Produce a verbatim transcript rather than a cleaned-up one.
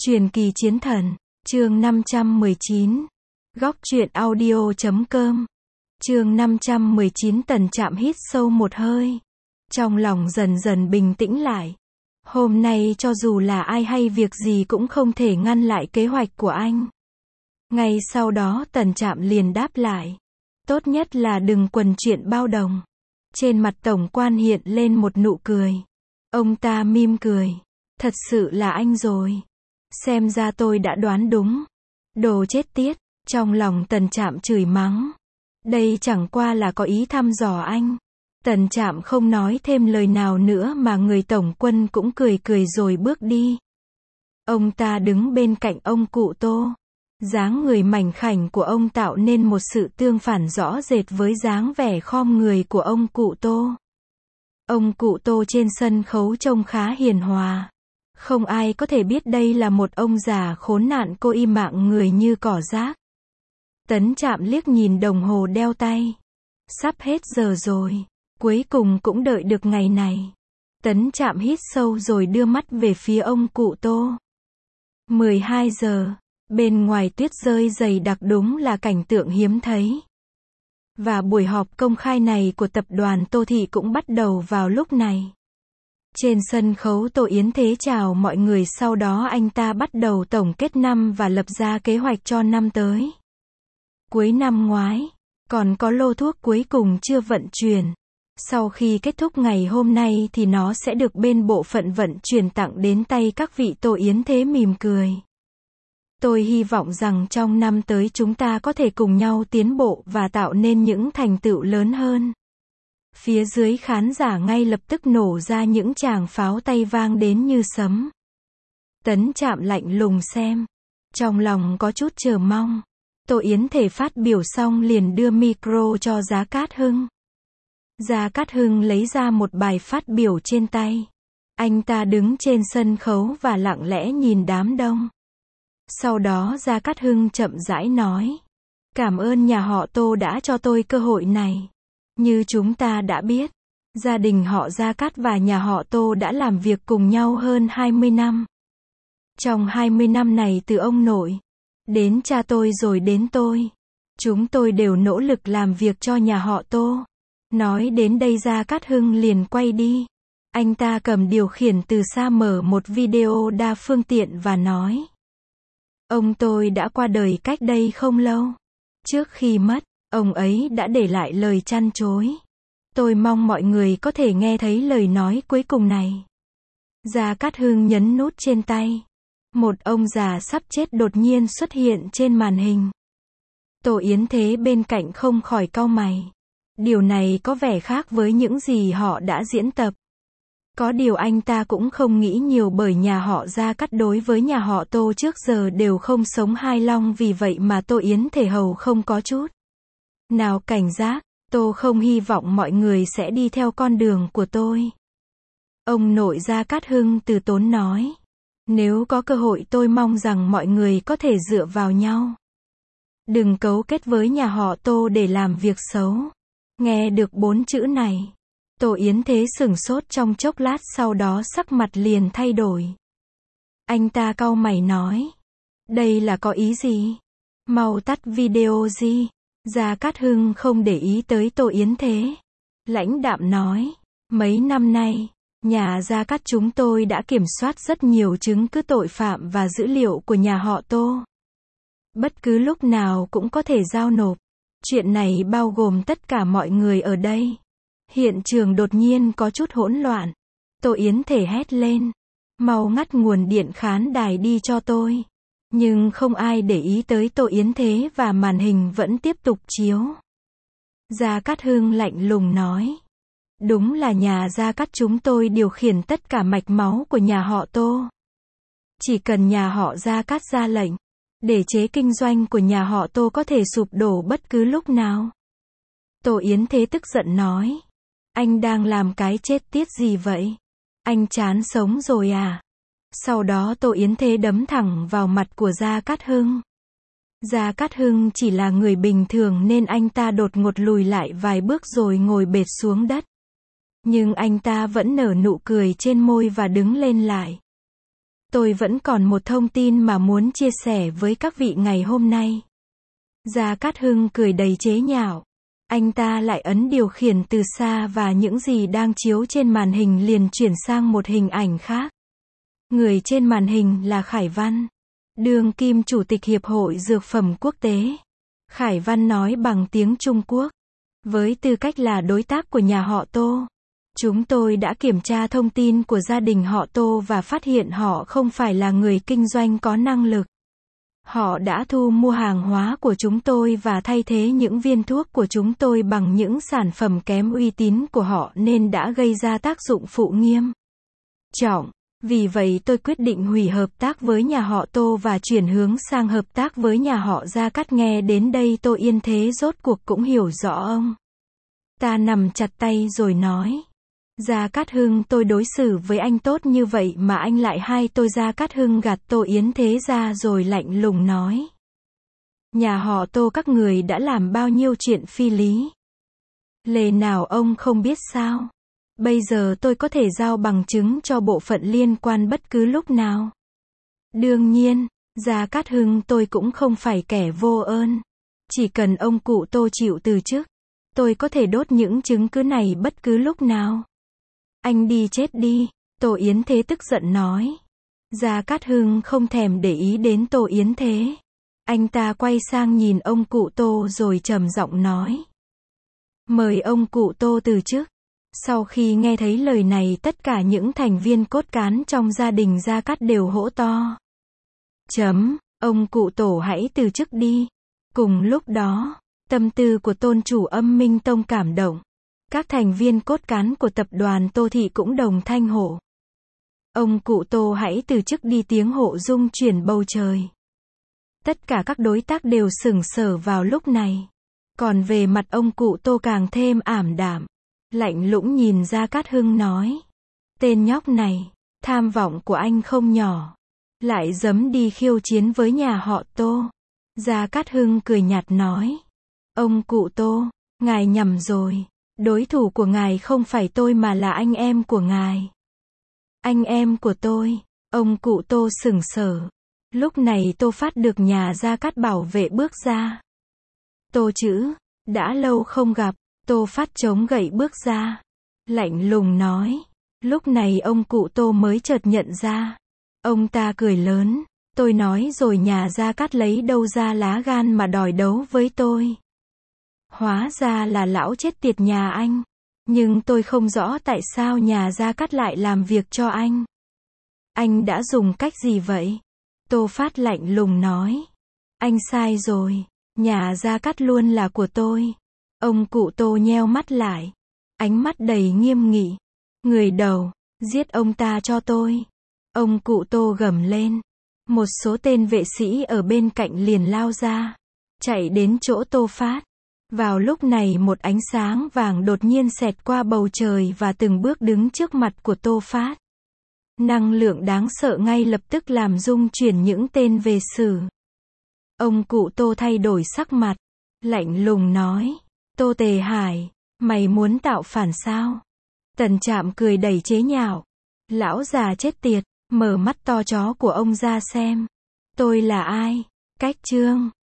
Truyền kỳ chiến thần, chương năm trăm mười chín. Góc truyện audio chấm com. Chương năm trăm mười chín. Tần Trạm hít sâu một hơi. Trong lòng dần dần bình tĩnh lại. Hôm nay cho dù là ai hay việc gì cũng không thể ngăn lại kế hoạch của anh. Ngay sau đó Tần Trạm liền đáp lại. Tốt nhất là đừng quần chuyện bao đồng. Trên mặt tổng quan hiện lên một nụ cười. Ông ta mỉm cười. Thật sự là anh rồi. Xem ra tôi đã đoán đúng. Đồ chết tiết. Trong lòng Tần Trạm chửi mắng. Đây chẳng qua là có ý thăm dò anh. Tần Trạm không nói thêm lời nào nữa mà người tổng quân cũng cười cười rồi bước đi. Ông ta đứng bên cạnh ông cụ Tô. Dáng người mảnh khảnh của ông tạo nên một sự tương phản rõ rệt với dáng vẻ khom người của ông cụ Tô. Ông cụ Tô trên sân khấu trông khá hiền hòa. Không ai có thể biết đây là một ông già khốn nạn cô y mạng người như cỏ rác. Tấn Trạm liếc nhìn đồng hồ đeo tay. Sắp hết giờ rồi. Cuối cùng cũng đợi được ngày này. Tấn Trạm hít sâu rồi đưa mắt về phía ông cụ Tô. mười hai giờ. Bên ngoài tuyết rơi dày đặc đúng là cảnh tượng hiếm thấy. Và buổi họp công khai này của tập đoàn Tô Thị cũng bắt đầu vào lúc này. Trên sân khấu Tô Yến Thế chào mọi người, sau đó anh ta bắt đầu tổng kết năm và lập ra kế hoạch cho năm tới. Cuối năm ngoái, còn có lô thuốc cuối cùng chưa vận chuyển. Sau khi kết thúc ngày hôm nay thì nó sẽ được bên bộ phận vận chuyển tặng đến tay các vị. Tô Yến Thế mỉm cười. Tôi hy vọng rằng trong năm tới chúng ta có thể cùng nhau tiến bộ và tạo nên những thành tựu lớn hơn. Phía dưới khán giả ngay lập tức nổ ra những tràng pháo tay vang đến như sấm. Tấn Trạm lạnh lùng xem. Trong lòng có chút chờ mong. Tô Yến Thể phát biểu xong liền đưa micro cho Giá Cát Hưng. Giá Cát Hưng lấy ra một bài phát biểu trên tay. Anh ta đứng trên sân khấu và lặng lẽ nhìn đám đông. Sau đó Giá Cát Hưng chậm rãi nói. Cảm ơn nhà họ Tô đã cho tôi cơ hội này. Như chúng ta đã biết, gia đình họ Gia Cát và nhà họ Tô đã làm việc cùng nhau hơn hai mươi năm. Trong hai mươi năm này từ ông nội, đến cha tôi rồi đến tôi, chúng tôi đều nỗ lực làm việc cho nhà họ Tô. Nói đến đây Gia Cát Hưng liền quay đi. Anh ta cầm điều khiển từ xa mở một video đa phương tiện và nói. Ông tôi đã qua đời cách đây không lâu. Trước khi mất, ông ấy đã để lại lời trăn trối. Tôi mong mọi người có thể nghe thấy lời nói cuối cùng này. Gia Cát Hưng nhấn nút trên tay. Một ông già sắp chết đột nhiên xuất hiện trên màn hình. Tô Yến Thế bên cạnh không khỏi cau mày. Điều này có vẻ khác với những gì họ đã diễn tập. Có điều anh ta cũng không nghĩ nhiều bởi nhà họ Gia Cát đối với nhà họ Tô trước giờ đều không sống hài lòng, vì vậy mà Tô Yến Thể hầu không có chút nào cảnh giác. Tôi không hy vọng mọi người sẽ đi theo con đường của tôi. Ông nội Gia Cát Hưng từ tốn nói. Nếu có cơ hội tôi mong rằng mọi người có thể dựa vào nhau. Đừng cấu kết với nhà họ Tô để làm việc xấu. Nghe được bốn chữ này, Tô Yến Thế sửng sốt trong chốc lát, sau đó sắc mặt liền thay đổi. Anh ta cau mày nói. Đây là có ý gì? Mau tắt video đi. Gia Cát Hưng không để ý tới Tô Yến Thế. Lãnh đạm nói. Mấy năm nay, nhà Gia Cát chúng tôi đã kiểm soát rất nhiều chứng cứ tội phạm và dữ liệu của nhà họ Tô. Bất cứ lúc nào cũng có thể giao nộp. Chuyện này bao gồm tất cả mọi người ở đây. Hiện trường đột nhiên có chút hỗn loạn. Tô Yến Thể hét lên. Mau ngắt nguồn điện khán đài đi cho tôi. Nhưng không ai để ý tới Tô Yến Thế và màn hình vẫn tiếp tục chiếu. Gia Cát Hưng lạnh lùng nói. Đúng là nhà Gia Cát chúng tôi điều khiển tất cả mạch máu của nhà họ Tô. Chỉ cần nhà họ Gia Cát ra lệnh, để chế kinh doanh của nhà họ Tô có thể sụp đổ bất cứ lúc nào. Tô Yến Thế tức giận nói. Anh đang làm cái chết tiết gì vậy? Anh chán sống rồi à? Sau đó Tô Yến Thế đấm thẳng vào mặt của Gia Cát Hưng. Gia Cát Hưng chỉ là người bình thường nên anh ta đột ngột lùi lại vài bước rồi ngồi bệt xuống đất. Nhưng anh ta vẫn nở nụ cười trên môi và đứng lên lại. Tôi vẫn còn một thông tin mà muốn chia sẻ với các vị ngày hôm nay. Gia Cát Hưng cười đầy chế nhạo. Anh ta lại ấn điều khiển từ xa và những gì đang chiếu trên màn hình liền chuyển sang một hình ảnh khác. Người trên màn hình là Khải Văn, đương kim chủ tịch Hiệp hội Dược phẩm Quốc tế. Khải Văn nói bằng tiếng Trung Quốc. Với tư cách là đối tác của nhà họ Tô, chúng tôi đã kiểm tra thông tin của gia đình họ Tô và phát hiện họ không phải là người kinh doanh có năng lực. Họ đã thu mua hàng hóa của chúng tôi và thay thế những viên thuốc của chúng tôi bằng những sản phẩm kém uy tín của họ nên đã gây ra tác dụng phụ nghiêm trọng. Vì vậy tôi quyết định hủy hợp tác với nhà họ Tô và chuyển hướng sang hợp tác với nhà họ Gia Cát. Nghe đến đây Tô Yên Thế rốt cuộc cũng hiểu rõ ông ta nằm chặt tay rồi nói. Gia Cát Hưng, tôi đối xử với anh tốt như vậy mà anh lại hay tôi. Gia Cát Hưng gạt Tô Yến Thế ra rồi lạnh lùng nói. Nhà họ Tô các người đã làm bao nhiêu chuyện phi lý. Lẽ nào ông không biết sao? Bây giờ tôi có thể giao bằng chứng cho bộ phận liên quan bất cứ lúc nào. Đương nhiên, Gia Cát Hưng, tôi cũng không phải kẻ vô ơn. Chỉ cần ông cụ Tô chịu từ chức, tôi có thể đốt những chứng cứ này bất cứ lúc nào. Anh đi chết đi, Tô Yến Thế tức giận nói. Gia Cát Hưng không thèm để ý đến Tô Yến Thế. Anh ta quay sang nhìn ông cụ Tô rồi trầm giọng nói. Mời ông cụ Tô từ chức. Sau khi nghe thấy lời này, tất cả những thành viên cốt cán trong gia đình Gia Cát đều hỗ to. Chấm, ông cụ Tổ hãy từ chức đi. Cùng lúc đó, tâm tư của tôn chủ Âm Minh Tông cảm động. Các thành viên cốt cán của tập đoàn Tô Thị cũng đồng thanh hộ. Ông cụ Tô hãy từ chức đi, tiếng hộ rung chuyển bầu trời. Tất cả các đối tác đều sững sờ vào lúc này. Còn về mặt ông cụ Tô càng thêm ảm đạm. Lạnh lùng nhìn Gia Cát Hưng nói. Tên nhóc này, tham vọng của anh không nhỏ. Lại dám đi khiêu chiến với nhà họ Tô. Gia Cát Hưng cười nhạt nói. Ông cụ Tô, ngài nhầm rồi. Đối thủ của ngài không phải tôi mà là anh em của ngài. Anh em của tôi. Ông cụ Tô sững sờ. Lúc này Tô Phát được nhà Gia Cát bảo vệ bước ra. Tô chữ, đã lâu không gặp. Tô Phát chống gậy bước ra. Lạnh lùng nói. Lúc này ông cụ Tô mới chợt nhận ra. Ông ta cười lớn. Tôi nói rồi, nhà Gia Cát lấy đâu ra lá gan mà đòi đấu với tôi. Hóa ra là lão chết tiệt nhà anh. Nhưng tôi không rõ tại sao nhà Gia Cát lại làm việc cho anh. Anh đã dùng cách gì vậy? Tô Phát lạnh lùng nói. Anh sai rồi. Nhà Gia Cát luôn là của tôi. Ông cụ Tô nheo mắt lại. Ánh mắt đầy nghiêm nghị. Người đầu, giết ông ta cho tôi. Ông cụ Tô gầm lên. Một số tên vệ sĩ ở bên cạnh liền lao ra. Chạy đến chỗ Tô Phát. Vào lúc này một ánh sáng vàng đột nhiên xẹt qua bầu trời và từng bước đứng trước mặt của Tô Phát. Năng lượng đáng sợ ngay lập tức làm rung chuyển những tên vệ sử. Ông cụ Tô thay đổi sắc mặt. Lạnh lùng nói. Tô Tề Hải, mày muốn tạo phản sao? Tần Trạm cười đầy chế nhạo. Lão già chết tiệt, mở mắt to chó của ông ra xem. Tôi là ai? Cách chương